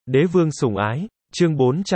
Đế vương sủng ái, chương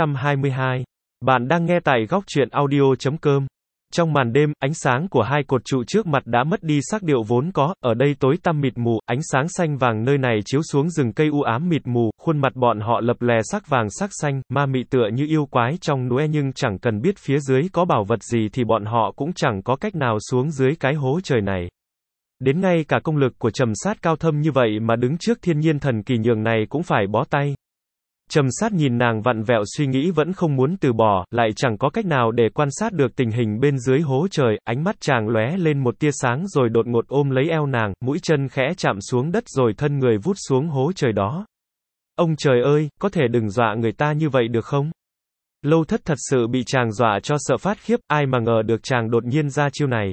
422. Bạn đang nghe tại góc truyện audio.com. Trong màn đêm, ánh sáng của hai cột trụ trước mặt đã mất đi sắc điệu vốn có, ở đây tối tăm mịt mù, ánh sáng xanh vàng nơi này chiếu xuống rừng cây u ám mịt mù, khuôn mặt bọn họ lập lè sắc vàng sắc xanh, ma mị tựa như yêu quái trong núi nhưng chẳng cần biết phía dưới có bảo vật gì thì bọn họ cũng chẳng có cách nào xuống dưới cái hố trời này. Đến ngay cả công lực của Trầm Sát cao thâm như vậy mà đứng trước thiên nhiên thần kỳ nhường này cũng phải bó tay. Trầm Sát nhìn nàng vặn vẹo suy nghĩ vẫn không muốn từ bỏ, lại chẳng có cách nào để quan sát được tình hình bên dưới hố trời, ánh mắt chàng lóe lên một tia sáng rồi đột ngột ôm lấy eo nàng, mũi chân khẽ chạm xuống đất rồi thân người vút xuống hố trời đó. Ông trời ơi, có thể đừng dọa người ta như vậy được không? Lâu Thất thật sự bị chàng dọa cho sợ phát khiếp, ai mà ngờ được chàng đột nhiên ra chiêu này.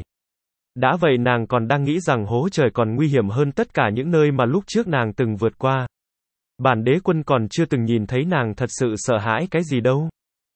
Đã vậy nàng còn đang nghĩ rằng hố trời còn nguy hiểm hơn tất cả những nơi mà lúc trước nàng từng vượt qua. Bản đế quân còn chưa từng nhìn thấy nàng thật sự sợ hãi cái gì đâu.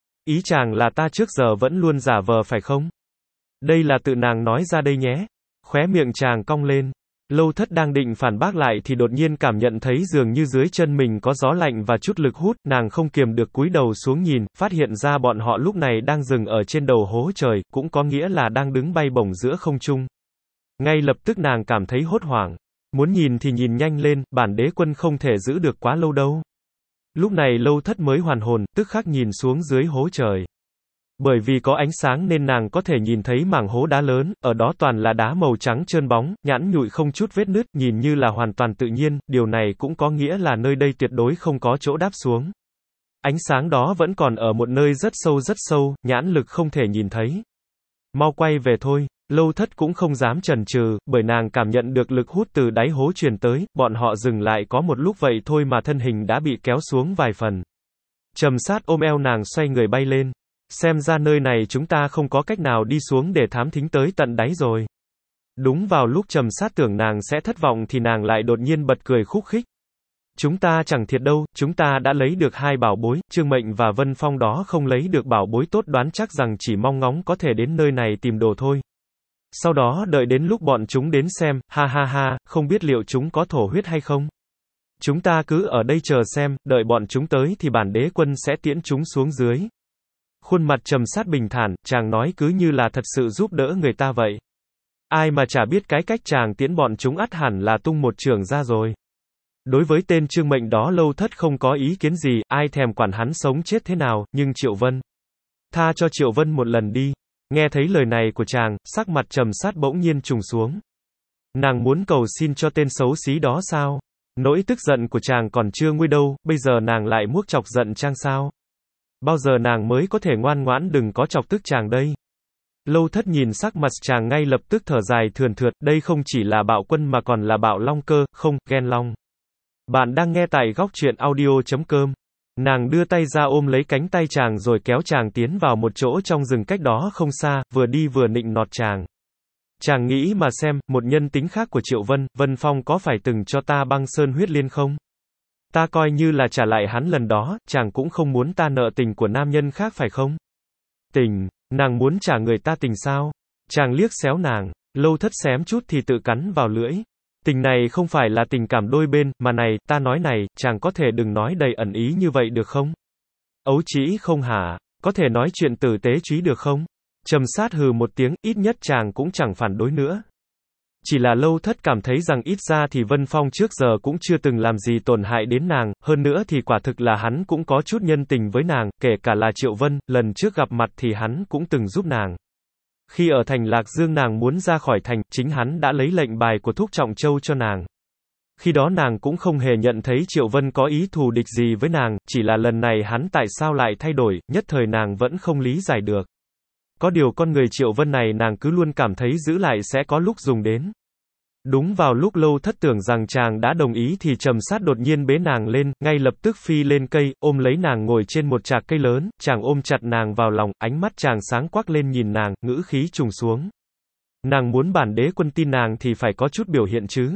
Ý chàng là ta trước giờ vẫn luôn giả vờ phải không? Đây là tự nàng nói ra đây nhé. Khóe miệng chàng cong lên. Lâu Thất đang định phản bác lại thì đột nhiên cảm nhận thấy dường như dưới chân mình có gió lạnh và chút lực hút, nàng không kiềm được cúi đầu xuống nhìn, phát hiện ra bọn họ lúc này đang dừng ở trên đầu hố trời, cũng có nghĩa là đang đứng bay bổng giữa không trung. Ngay lập tức nàng cảm thấy hốt hoảng. Muốn nhìn thì nhìn nhanh lên, bản đế quân không thể giữ được quá lâu đâu. Lúc này Lâu Thất mới hoàn hồn, tức khắc nhìn xuống dưới hố trời. Bởi vì có ánh sáng nên nàng có thể nhìn thấy mảng hố đá lớn, ở đó toàn là đá màu trắng trơn bóng, nhẵn nhụi không chút vết nứt, nhìn như là hoàn toàn tự nhiên, điều này cũng có nghĩa là nơi đây tuyệt đối không có chỗ đáp xuống. Ánh sáng đó vẫn còn ở một nơi rất sâu, nhãn lực không thể nhìn thấy. Mau quay về thôi. Lâu Thất cũng không dám chần chừ, bởi nàng cảm nhận được lực hút từ đáy hố truyền tới, bọn họ dừng lại có một lúc vậy thôi mà thân hình đã bị kéo xuống vài phần. Trầm Sát ôm eo nàng xoay người bay lên. Xem ra nơi này chúng ta không có cách nào đi xuống để thám thính tới tận đáy rồi. Đúng vào lúc Trầm Sát tưởng nàng sẽ thất vọng thì nàng lại đột nhiên bật cười khúc khích. Chúng ta chẳng thiệt đâu, chúng ta đã lấy được hai bảo bối, Trương Mệnh và Vân Phong đó không lấy được bảo bối tốt, đoán chắc rằng chỉ mong ngóng có thể đến nơi này tìm đồ thôi. Sau đó đợi đến lúc bọn chúng đến xem, ha ha ha, không biết liệu chúng có thổ huyết hay không. Chúng ta cứ ở đây chờ xem, đợi bọn chúng tới thì bản đế quân sẽ tiễn chúng xuống dưới. Khuôn mặt Trầm Sát bình thản, chàng nói cứ như là thật sự giúp đỡ người ta vậy. Ai mà chả biết cái cách chàng tiễn bọn chúng ắt hẳn là tung một chưởng ra rồi. Đối với tên Trương Mệnh đó Lâu Thất không có ý kiến gì, ai thèm quản hắn sống chết thế nào, nhưng Triệu Vân. Tha cho Triệu Vân một lần đi. Nghe thấy lời này của chàng, sắc mặt Trầm Sát bỗng nhiên trùng xuống. Nàng muốn cầu xin cho tên xấu xí đó sao? Nỗi tức giận của chàng còn chưa nguôi đâu, bây giờ nàng lại muốc chọc giận chàng sao? Bao giờ nàng mới có thể ngoan ngoãn đừng có chọc tức chàng đây? Lâu Thất nhìn sắc mặt chàng ngay lập tức thở dài thườn thượt, đây không chỉ là bạo quân mà còn là bạo long cơ, không, ghen long. Bạn đang nghe tại góc truyện audio.com. Nàng đưa tay ra ôm lấy cánh tay chàng rồi kéo chàng tiến vào một chỗ trong rừng cách đó không xa, vừa đi vừa nịnh nọt chàng. Chàng nghĩ mà xem, một nhân tính khác của Triệu Vân, Vân Phong có phải từng cho ta băng sơn huyết liên không? Ta coi như là trả lại hắn lần đó, chàng cũng không muốn ta nợ tình của nam nhân khác phải không? Tình, nàng muốn trả người ta tình sao? Chàng liếc xéo nàng, Lâu Thất xém chút thì tự cắn vào lưỡi. Tình này không phải là tình cảm đôi bên, mà này, ta nói này, chàng có thể đừng nói đầy ẩn ý như vậy được không? Ấu trĩ không hả? Có thể nói chuyện tử tế trí được không? Trầm Sát hừ một tiếng, ít nhất chàng cũng chẳng phản đối nữa. Chỉ là Lâu Thất cảm thấy rằng ít ra thì Vân Phong trước giờ cũng chưa từng làm gì tổn hại đến nàng, hơn nữa thì quả thực là hắn cũng có chút nhân tình với nàng, kể cả là Triệu Vân, lần trước gặp mặt thì hắn cũng từng giúp nàng. Khi ở thành Lạc Dương nàng muốn ra khỏi thành, chính hắn đã lấy lệnh bài của Thúc Trọng Châu cho nàng. Khi đó nàng cũng không hề nhận thấy Triệu Vân có ý thù địch gì với nàng, chỉ là lần này hắn tại sao lại thay đổi, nhất thời nàng vẫn không lý giải được. Có điều con người Triệu Vân này nàng cứ luôn cảm thấy giữ lại sẽ có lúc dùng đến. Đúng vào lúc Lâu Thất tưởng rằng chàng đã đồng ý thì Trầm Sát đột nhiên bế nàng lên, ngay lập tức phi lên cây, ôm lấy nàng ngồi trên một trạc cây lớn, chàng ôm chặt nàng vào lòng, ánh mắt chàng sáng quắc lên nhìn nàng, ngữ khí trùng xuống. Nàng muốn bản đế quân tin nàng thì phải có chút biểu hiện chứ.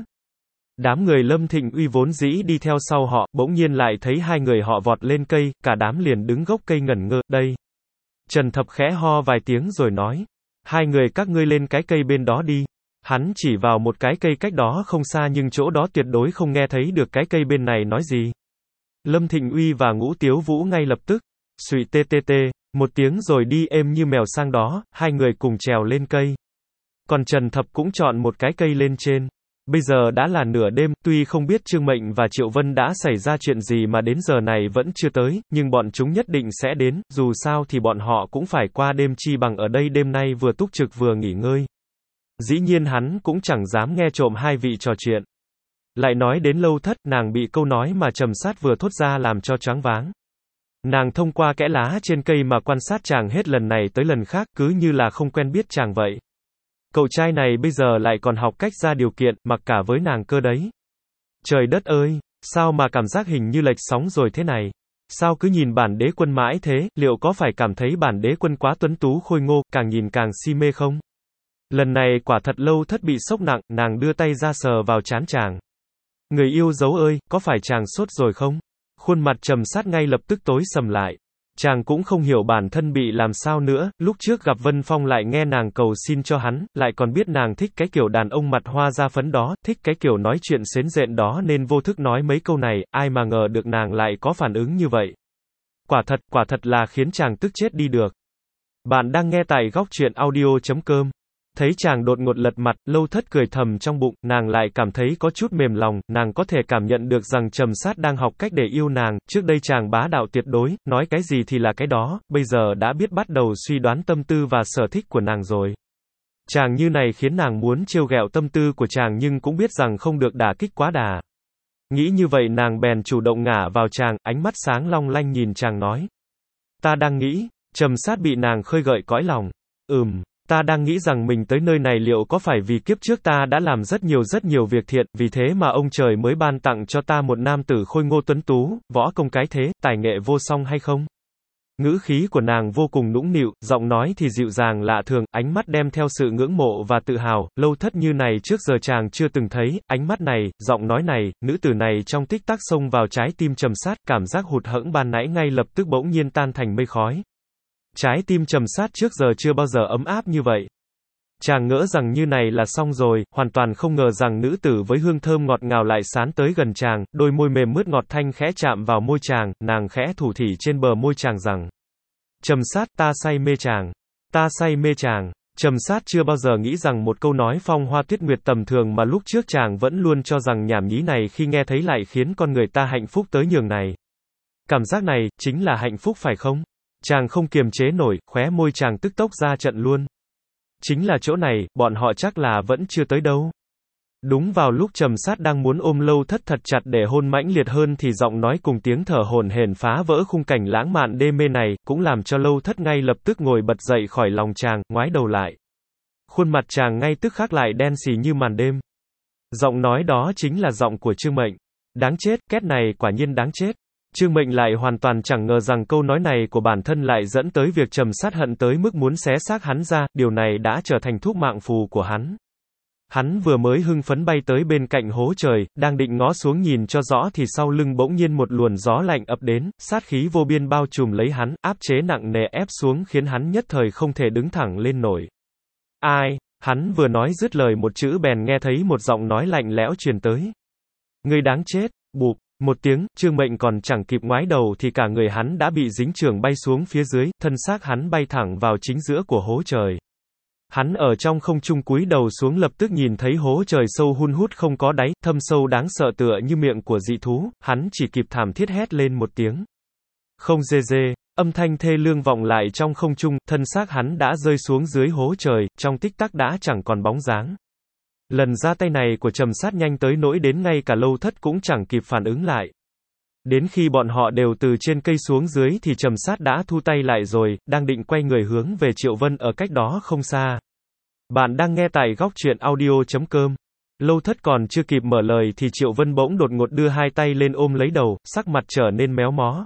Đám người Lâm Thịnh Uy vốn dĩ đi theo sau họ, bỗng nhiên lại thấy hai người họ vọt lên cây, cả đám liền đứng gốc cây ngẩn ngơ, đây. Trần Thập khẽ ho vài tiếng rồi nói. Hai người các ngươi lên cái cây bên đó đi. Hắn chỉ vào một cái cây cách đó không xa nhưng chỗ đó tuyệt đối không nghe thấy được cái cây bên này nói gì. Lâm Thịnh Uy và Ngũ Tiếu Vũ ngay lập tức, suy tê tê tê, một tiếng rồi đi êm như mèo sang đó, hai người cùng trèo lên cây. Còn Trần Thập cũng chọn một cái cây lên trên. Bây giờ đã là nửa đêm, tuy không biết Trương Mệnh và Triệu Vân đã xảy ra chuyện gì mà đến giờ này vẫn chưa tới, nhưng bọn chúng nhất định sẽ đến, dù sao thì bọn họ cũng phải qua đêm, chi bằng ở đây đêm nay vừa túc trực vừa nghỉ ngơi. Dĩ nhiên hắn cũng chẳng dám nghe trộm hai vị trò chuyện. Lại nói đến Lâu Thất, nàng bị câu nói mà Trầm Sát vừa thốt ra làm cho choáng váng. Nàng thông qua kẽ lá trên cây mà quan sát chàng hết lần này tới lần khác, cứ như là không quen biết chàng vậy. Cậu trai này bây giờ lại còn học cách ra điều kiện, mặc cả với nàng cơ đấy. Trời đất ơi, sao mà cảm giác hình như lệch sóng rồi thế này? Sao cứ nhìn bản đế quân mãi thế, liệu có phải cảm thấy bản đế quân quá tuấn tú khôi ngô, càng nhìn càng si mê không? Lần này quả thật Lâu Thất bị sốc nặng, nàng đưa tay ra sờ vào trán chàng. Người yêu dấu ơi, có phải chàng sốt rồi không? Khuôn mặt Trầm Sát ngay lập tức tối sầm lại. Chàng cũng không hiểu bản thân bị làm sao nữa, lúc trước gặp Vân Phong lại nghe nàng cầu xin cho hắn, lại còn biết nàng thích cái kiểu đàn ông mặt hoa da phấn đó, thích cái kiểu nói chuyện sến rện đó nên vô thức nói mấy câu này, ai mà ngờ được nàng lại có phản ứng như vậy. Quả thật là khiến chàng tức chết đi được. Bạn đang nghe tại góc truyện audio.com. Thấy chàng đột ngột lật mặt, Lâu Thất cười thầm trong bụng, nàng lại cảm thấy có chút mềm lòng, nàng có thể cảm nhận được rằng Trầm Sát đang học cách để yêu nàng, trước đây chàng bá đạo tuyệt đối, nói cái gì thì là cái đó, bây giờ đã biết bắt đầu suy đoán tâm tư và sở thích của nàng rồi. Chàng như này khiến nàng muốn trêu ghẹo tâm tư của chàng nhưng cũng biết rằng không được đả kích quá đà. Nghĩ như vậy nàng bèn chủ động ngả vào chàng, ánh mắt sáng long lanh nhìn chàng nói. Ta đang nghĩ, Trầm Sát bị nàng khơi gợi cõi lòng. Ta đang nghĩ rằng mình tới nơi này liệu có phải vì kiếp trước ta đã làm rất nhiều việc thiện, vì thế mà ông trời mới ban tặng cho ta một nam tử khôi ngô tuấn tú, võ công cái thế, tài nghệ vô song hay không? Ngữ khí của nàng vô cùng nũng nịu, giọng nói thì dịu dàng lạ thường, ánh mắt đem theo sự ngưỡng mộ và tự hào, Lâu Thất như này trước giờ chàng chưa từng thấy, ánh mắt này, giọng nói này, nữ tử này trong tích tắc xông vào trái tim Trầm Sát, cảm giác hụt hẫng ban nãy ngay lập tức bỗng nhiên tan thành mây khói. Trái tim Trầm Sát trước giờ chưa bao giờ ấm áp như vậy. Chàng ngỡ rằng như này là xong rồi, hoàn toàn không ngờ rằng nữ tử với hương thơm ngọt ngào lại sán tới gần chàng, đôi môi mềm mướt ngọt thanh khẽ chạm vào môi chàng, nàng khẽ thủ thỉ trên bờ môi chàng rằng: Trầm Sát, ta say mê chàng. Ta say mê chàng. Trầm Sát chưa bao giờ nghĩ rằng một câu nói phong hoa tuyết nguyệt tầm thường mà lúc trước chàng vẫn luôn cho rằng nhảm nhí này khi nghe thấy lại khiến con người ta hạnh phúc tới nhường này. Cảm giác này, chính là hạnh phúc phải không? Chàng không kiềm chế nổi, khóe môi chàng tức tốc ra trận luôn. Chính là chỗ này, bọn họ chắc là vẫn chưa tới đâu. Đúng vào lúc Trầm Sát đang muốn ôm Lâu Thất thật chặt để hôn mãnh liệt hơn thì giọng nói cùng tiếng thở hổn hển phá vỡ khung cảnh lãng mạn đê mê này, cũng làm cho Lâu Thất ngay lập tức ngồi bật dậy khỏi lòng chàng, ngoái đầu lại. Khuôn mặt chàng ngay tức khắc lại đen xì như màn đêm. Giọng nói đó chính là giọng của Trương Mệnh. Đáng chết, két này quả nhiên đáng chết. Trương Mệnh lại hoàn toàn chẳng ngờ rằng câu nói này của bản thân lại dẫn tới việc Trầm Sát hận tới mức muốn xé xác hắn ra, điều này đã trở thành thuốc mạng phù của hắn. Hắn vừa mới hưng phấn bay tới bên cạnh hố trời, đang định ngó xuống nhìn cho rõ thì sau lưng bỗng nhiên một luồng gió lạnh ập đến, sát khí vô biên bao trùm lấy hắn, áp chế nặng nề ép xuống khiến hắn nhất thời không thể đứng thẳng lên nổi. Ai? Hắn vừa nói dứt lời một chữ bèn nghe thấy một giọng nói lạnh lẽo truyền tới. Ngươi đáng chết, bụp. Một tiếng, Trương Mệnh còn chẳng kịp ngoái đầu thì cả người hắn đã bị dính chưởng bay xuống phía dưới, thân xác hắn bay thẳng vào chính giữa của hố trời. Hắn ở trong không trung cúi đầu xuống lập tức nhìn thấy hố trời sâu hun hút không có đáy, thâm sâu đáng sợ tựa như miệng của dị thú, hắn chỉ kịp thảm thiết hét lên một tiếng. Không dê dê, âm thanh thê lương vọng lại trong không trung, thân xác hắn đã rơi xuống dưới hố trời, trong tích tắc đã chẳng còn bóng dáng. Lần ra tay này của Trầm Sát nhanh tới nỗi đến ngay cả Lâu Thất cũng chẳng kịp phản ứng lại. Đến khi bọn họ đều từ trên cây xuống dưới thì Trầm Sát đã thu tay lại rồi, đang định quay người hướng về Triệu Vân ở cách đó không xa. Bạn đang nghe tại góc truyện audio.com. Lâu Thất còn chưa kịp mở lời thì Triệu Vân bỗng đột ngột đưa hai tay lên ôm lấy đầu, sắc mặt trở nên méo mó.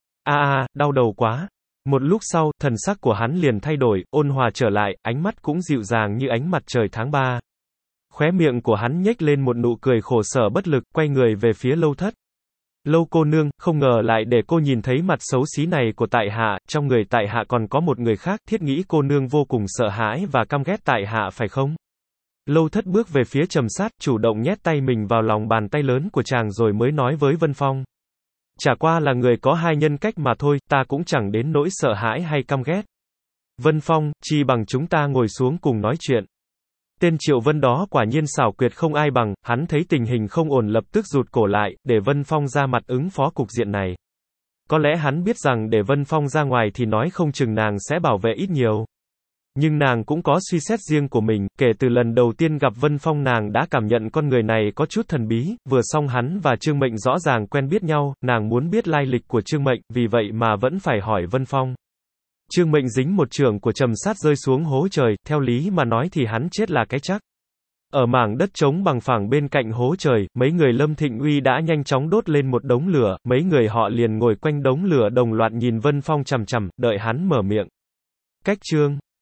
Đau đầu quá. Một lúc sau, thần sắc của hắn liền thay đổi, ôn hòa trở lại, ánh mắt cũng dịu dàng như ánh mặt trời tháng 3. Khóe miệng của hắn nhếch lên một nụ cười khổ sở bất lực, quay người về phía Lâu Thất. Lâu cô nương, không ngờ lại để cô nhìn thấy mặt xấu xí này của tại hạ, trong người tại hạ còn có một người khác, thiết nghĩ cô nương vô cùng sợ hãi và căm ghét tại hạ phải không? Lâu Thất bước về phía Trầm Sát, chủ động nhét tay mình vào lòng bàn tay lớn của chàng rồi mới nói với Vân Phong. Chả qua là người có hai nhân cách mà thôi, ta cũng chẳng đến nỗi sợ hãi hay căm ghét. Vân Phong, chi bằng chúng ta ngồi xuống cùng nói chuyện. Tên Triệu Vân đó quả nhiên xảo quyệt không ai bằng, hắn thấy tình hình không ổn lập tức rụt cổ lại, để Vân Phong ra mặt ứng phó cục diện này. Có lẽ hắn biết rằng để Vân Phong ra ngoài thì nói không chừng nàng sẽ bảo vệ ít nhiều. Nhưng nàng cũng có suy xét riêng của mình, kể từ lần đầu tiên gặp Vân Phong nàng đã cảm nhận con người này có chút thần bí, vừa xong hắn và Trương Mệnh rõ ràng quen biết nhau, nàng muốn biết lai lịch của Trương Mệnh, vì vậy mà vẫn phải hỏi Vân Phong. Trương Mệnh dính một chưởng của Trầm Sát rơi xuống hố trời, theo lý mà nói thì hắn chết là cái chắc. Ở mảng đất trống bằng phẳng bên cạnh hố trời, mấy người Lâm Thịnh Uy đã nhanh chóng đốt lên một đống lửa, mấy người họ liền ngồi quanh đống lửa đồng loạt nhìn Vân Phong chằm chằm, đợi hắn mở miệng. Cách chương